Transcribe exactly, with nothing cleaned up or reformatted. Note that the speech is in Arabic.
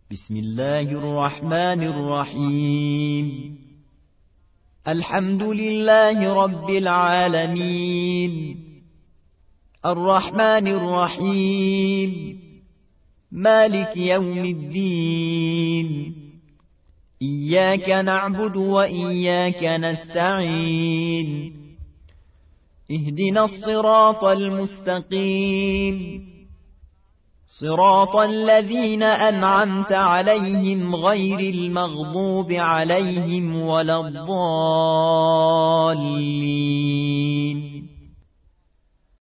بسم الله الرحمن الرحيم. الحمد لله رب العالمين، الرحمن الرحيم، مالك يوم الدين، إياك نعبد وإياك نستعين، اهدنا الصراط المستقيم، صراط الذين أنعمت عليهم غير المغضوب عليهم ولا الضالين.